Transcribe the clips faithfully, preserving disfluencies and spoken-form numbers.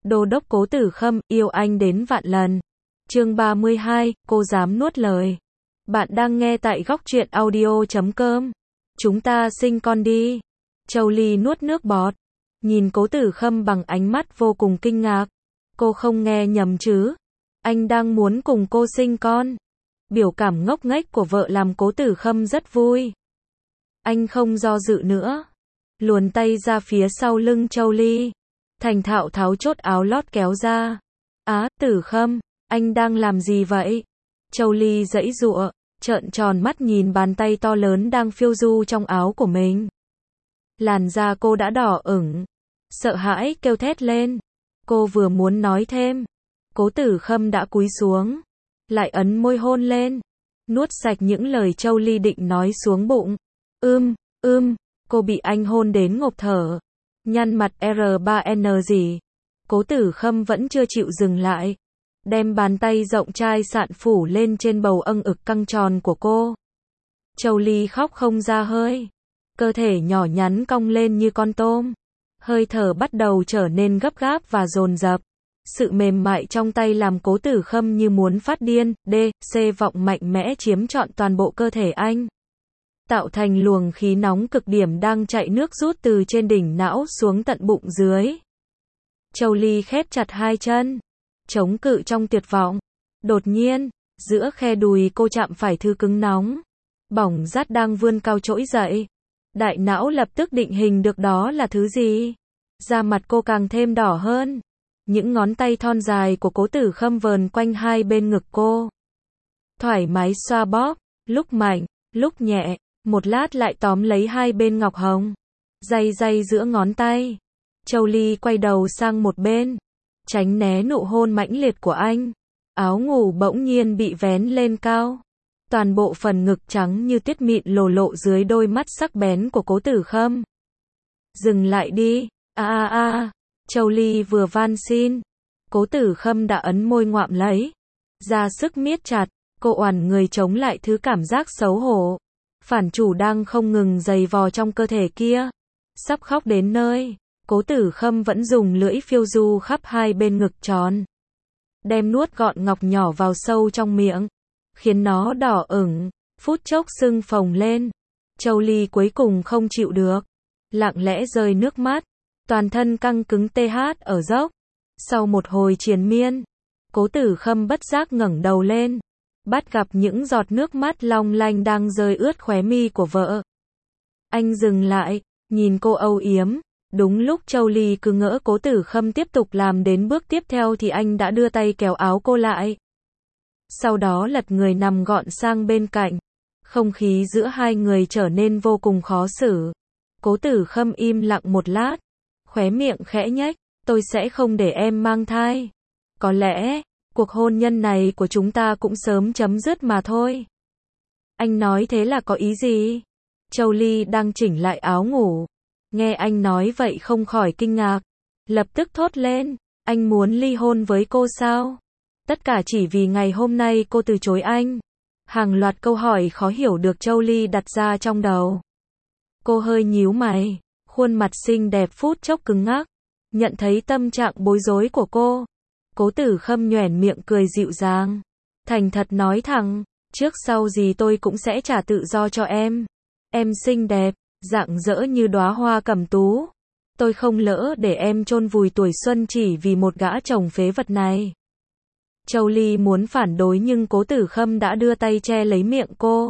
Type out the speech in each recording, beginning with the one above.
Đô đốc Cố Tử Khâm, yêu anh đến vạn lần. Chương ba mươi hai, cô dám nuốt lời. Bạn đang nghe tại góc truyện audio chấm com. Chúng ta sinh con đi. Châu Ly nuốt nước bọt, nhìn Cố Tử Khâm bằng ánh mắt vô cùng kinh ngạc. Cô không nghe nhầm chứ? Anh đang muốn cùng cô sinh con. Biểu cảm ngốc nghếch của vợ làm Cố Tử Khâm rất vui. Anh không do dự nữa, luồn tay ra phía sau lưng Châu Ly, thành thạo tháo chốt áo lót kéo ra. Á, Tử Khâm, anh đang làm gì vậy? Châu Ly giãy giụa, trợn tròn mắt nhìn bàn tay to lớn đang phiêu du trong áo của mình. Làn da cô đã đỏ ửng, sợ hãi kêu thét lên. Cô vừa muốn nói thêm, Cố Tử Khâm đã cúi xuống, lại ấn môi hôn lên, nuốt sạch những lời Châu Ly định nói xuống bụng. Ưm, ưm, cô bị anh hôn đến ngộp thở, nhăn mặt R ba N gì. Cố Tử Khâm vẫn chưa chịu dừng lại, đem bàn tay rộng chai sạn phủ lên trên bầu âng ực căng tròn của cô. Châu Ly khóc không ra hơi, cơ thể nhỏ nhắn cong lên như con tôm, hơi thở bắt đầu trở nên gấp gáp và dồn dập. Sự mềm mại trong tay làm Cố Tử Khâm như muốn phát điên. D, C vọng mạnh mẽ chiếm trọn toàn bộ cơ thể anh, tạo thành luồng khí nóng cực điểm đang chạy nước rút từ trên đỉnh não xuống tận bụng dưới. Châu Ly khép chặt hai chân, chống cự trong tuyệt vọng. Đột nhiên, giữa khe đùi cô chạm phải thứ cứng nóng, bỏng rát đang vươn cao trỗi dậy. Đại não lập tức định hình được đó là thứ gì. Da mặt cô càng thêm đỏ hơn. Những ngón tay thon dài của Cố Tử Khâm vờn quanh hai bên ngực cô, thoải mái xoa bóp, lúc mạnh, lúc nhẹ, một lát lại tóm lấy hai bên ngọc hồng, day day giữa ngón tay. Châu Ly quay đầu sang một bên, tránh né nụ hôn mãnh liệt của anh. Áo ngủ bỗng nhiên bị vén lên cao, toàn bộ phần ngực trắng như tuyết mịn lồ lộ dưới đôi mắt sắc bén của Cố Tử Khâm. Dừng lại đi, a a a. Châu Ly vừa van xin, Cố Tử Khâm đã ấn môi ngoạm lấy, ra sức miết chặt. Cô oằn người chống lại thứ cảm giác xấu hổ, phản chủ đang không ngừng giày vò trong cơ thể kia. Sắp khóc đến nơi, Cố Tử Khâm vẫn dùng lưỡi phiêu du khắp hai bên ngực tròn, đem nuốt gọn ngọc nhỏ vào sâu trong miệng, khiến nó đỏ ửng, phút chốc sưng phồng lên. Châu Ly cuối cùng không chịu được, lặng lẽ rơi nước mắt, toàn thân căng cứng tê hát ở dốc. Sau một hồi triền miên, Cố Tử Khâm bất giác ngẩng đầu lên, bắt gặp những giọt nước mắt long lanh đang rơi ướt khóe mi của vợ. Anh dừng lại, nhìn cô âu yếm. Đúng lúc Châu Ly cứ ngỡ Cố Tử Khâm tiếp tục làm đến bước tiếp theo thì anh đã đưa tay kéo áo cô lại, sau đó lật người nằm gọn sang bên cạnh. Không khí giữa hai người trở nên vô cùng khó xử. Cố Tử Khâm im lặng một lát, khóe miệng khẽ nhếch. Tôi sẽ không để em mang thai. Có lẽ, cuộc hôn nhân này của chúng ta cũng sớm chấm dứt mà thôi. Anh nói thế là có ý gì? Châu Ly đang chỉnh lại áo ngủ, nghe anh nói vậy không khỏi kinh ngạc, lập tức thốt lên. Anh muốn ly hôn với cô sao? Tất cả chỉ vì ngày hôm nay cô từ chối anh. Hàng loạt câu hỏi khó hiểu được Châu Ly đặt ra trong đầu. Cô hơi nhíu mày, khuôn mặt xinh đẹp phút chốc cứng ngắc. Nhận thấy tâm trạng bối rối của cô, Cố Tử Khâm nhoẻn miệng cười dịu dàng, thành thật nói thẳng, trước sau gì tôi cũng sẽ trả tự do cho em. Em xinh đẹp, rạng rỡ như đóa hoa cẩm tú. Tôi không lỡ để em chôn vùi tuổi xuân chỉ vì một gã chồng phế vật này. Châu Ly muốn phản đối nhưng Cố Tử Khâm đã đưa tay che lấy miệng cô.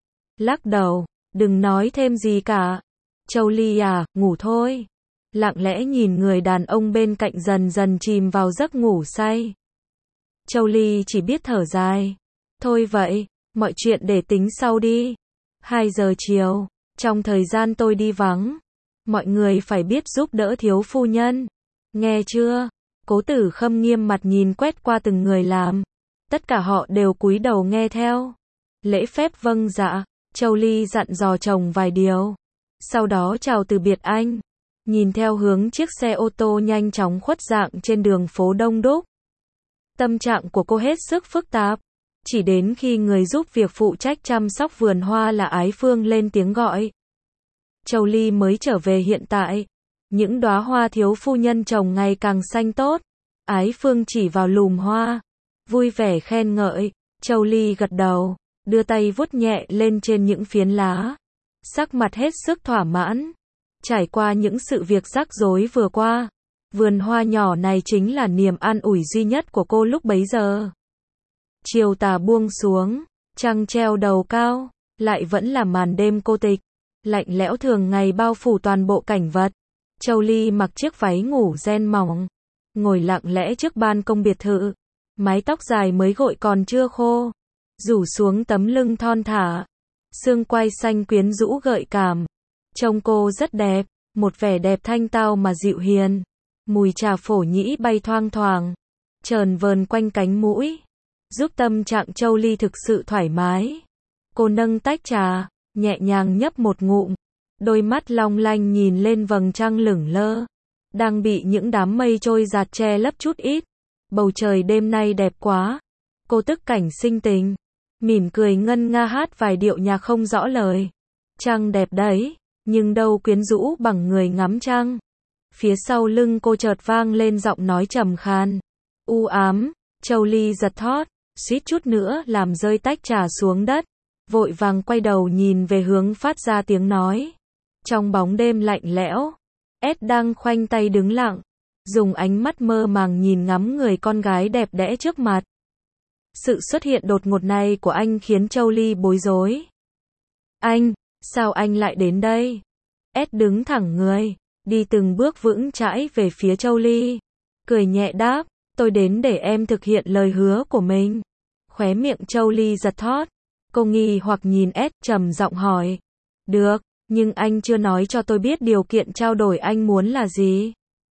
Lắc đầu, đừng nói thêm gì cả. Châu Ly à, ngủ thôi. Lặng lẽ nhìn người đàn ông bên cạnh dần dần chìm vào giấc ngủ say. Châu Ly chỉ biết thở dài. Thôi vậy, mọi chuyện để tính sau đi. Hai giờ chiều, trong thời gian tôi đi vắng, mọi người phải biết giúp đỡ thiếu phu nhân. Nghe chưa? Cố Tử Khâm nghiêm mặt nhìn quét qua từng người làm. Tất cả họ đều cúi đầu nghe theo. Lễ phép vâng dạ. Châu Ly dặn dò chồng vài điều, sau đó chào từ biệt anh. Nhìn theo hướng chiếc xe ô tô nhanh chóng khuất dạng trên đường phố đông đúc, tâm trạng của cô hết sức phức tạp. Chỉ đến khi người giúp việc phụ trách chăm sóc vườn hoa là Ái Phương lên tiếng gọi, Châu Ly mới trở về hiện tại. Những đóa hoa thiếu phu nhân trồng ngày càng xanh tốt, Ái Phương chỉ vào lùm hoa, vui vẻ khen ngợi. Châu Ly gật đầu, đưa tay vuốt nhẹ lên trên những phiến lá, sắc mặt hết sức thỏa mãn. Trải qua những sự việc rắc rối vừa qua, vườn hoa nhỏ này chính là niềm an ủi duy nhất của cô lúc bấy giờ. Chiều tà buông xuống, trăng treo đầu cao, lại vẫn là màn đêm cô tịch, lạnh lẽo thường ngày bao phủ toàn bộ cảnh vật. Châu Ly mặc chiếc váy ngủ ren mỏng, ngồi lặng lẽ trước ban công biệt thự, mái tóc dài mới gội còn chưa khô, rủ xuống tấm lưng thon thả, xương quai xanh quyến rũ gợi cảm. Trông cô rất đẹp, một vẻ đẹp thanh tao mà dịu hiền. Mùi trà phổ nhĩ bay thoang thoảng, chờn vờn quanh cánh mũi, giúp tâm trạng Châu Ly thực sự thoải mái. Cô nâng tách trà, nhẹ nhàng nhấp một ngụm, đôi mắt long lanh nhìn lên vầng trăng lửng lơ, đang bị những đám mây trôi giạt che lấp chút ít. Bầu trời đêm nay đẹp quá. Cô tức cảnh sinh tình, mỉm cười ngân nga hát vài điệu nhạc không rõ lời. Trăng đẹp đấy, nhưng đâu quyến rũ bằng người ngắm trăng. Phía sau lưng cô chợt vang lên giọng nói trầm khan, u ám. Châu Ly giật thót, suýt chút nữa làm rơi tách trà xuống đất, vội vàng quay đầu nhìn về hướng phát ra tiếng nói. Trong bóng đêm lạnh lẽo, Ed đang khoanh tay đứng lặng, dùng ánh mắt mơ màng nhìn ngắm người con gái đẹp đẽ trước mặt. Sự xuất hiện đột ngột này của anh khiến Châu Ly bối rối. Anh, sao anh lại đến đây? Ed đứng thẳng người, đi từng bước vững chãi về phía Châu Ly, cười nhẹ đáp, tôi đến để em thực hiện lời hứa của mình. Khóe miệng Châu Ly giật thót, cô nghi hoặc nhìn Ed, trầm giọng hỏi, được, nhưng anh chưa nói cho tôi biết điều kiện trao đổi anh muốn là gì.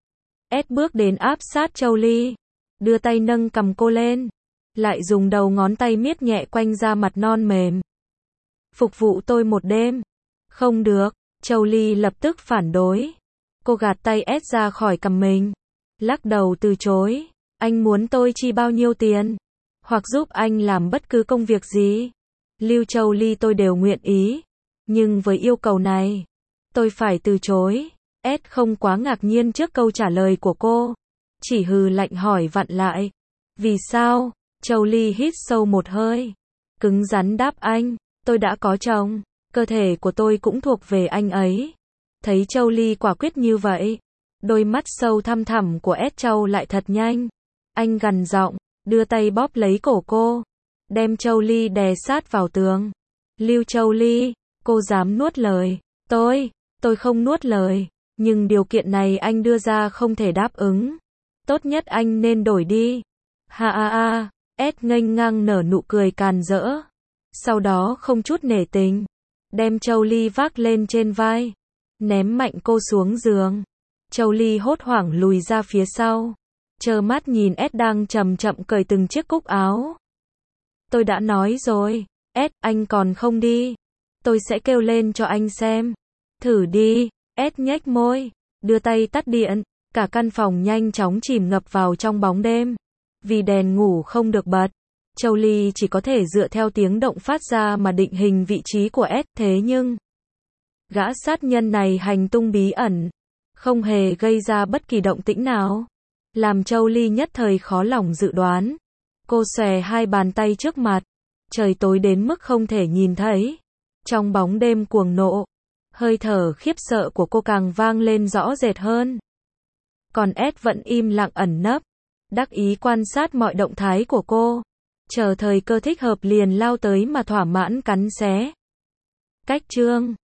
Ed bước đến áp sát Châu Ly, đưa tay nâng cầm cô lên, lại dùng đầu ngón tay miết nhẹ quanh da mặt non mềm. Phục vụ tôi một đêm. Không được, Châu Ly lập tức phản đối. Cô gạt tay Ed ra khỏi cầm mình, lắc đầu từ chối. Anh muốn tôi chi bao nhiêu tiền, hoặc giúp anh làm bất cứ công việc gì, Lưu Châu Ly tôi đều nguyện ý. Nhưng với yêu cầu này, tôi phải từ chối. Ed không quá ngạc nhiên trước câu trả lời của cô, chỉ hừ lạnh hỏi vặn lại. Vì sao? Châu Ly hít sâu một hơi, cứng rắn đáp anh, tôi đã có chồng, cơ thể của tôi cũng thuộc về anh ấy. Thấy Châu Ly quả quyết như vậy, đôi mắt sâu thăm thẳm của Ed Châu lại thật nhanh. Anh gằn giọng, đưa tay bóp lấy cổ cô, đem Châu Ly đè sát vào tường. Lưu Châu Ly, cô dám nuốt lời. Tôi, tôi không nuốt lời, nhưng điều kiện này anh đưa ra không thể đáp ứng. Tốt nhất anh nên đổi đi. Ha ha ha, Ed nghênh ngang nở nụ cười càn rỡ. Sau đó không chút nể tình, đem Châu Ly vác lên trên vai, ném mạnh cô xuống giường. Châu Ly hốt hoảng lùi ra phía sau, trơ mắt nhìn Ed đang chậm chậm cởi từng chiếc cúc áo. Tôi đã nói rồi, Ed, anh còn không đi, tôi sẽ kêu lên cho anh xem. Thử đi. Ed nhếch môi, đưa tay tắt điện. Cả căn phòng nhanh chóng chìm ngập vào trong bóng đêm. Vì đèn ngủ không được bật, Châu Ly chỉ có thể dựa theo tiếng động phát ra mà định hình vị trí của Ed. Thế nhưng, gã sát nhân này hành tung bí ẩn, không hề gây ra bất kỳ động tĩnh nào, làm Châu Ly nhất thời khó lòng dự đoán. Cô xòe hai bàn tay trước mặt, trời tối đến mức không thể nhìn thấy. Trong bóng đêm cuồng nộ, hơi thở khiếp sợ của cô càng vang lên rõ rệt hơn. Còn Ed vẫn im lặng ẩn nấp, đắc ý quan sát mọi động thái của cô, chờ thời cơ thích hợp liền lao tới mà thỏa mãn cắn xé. Cách chương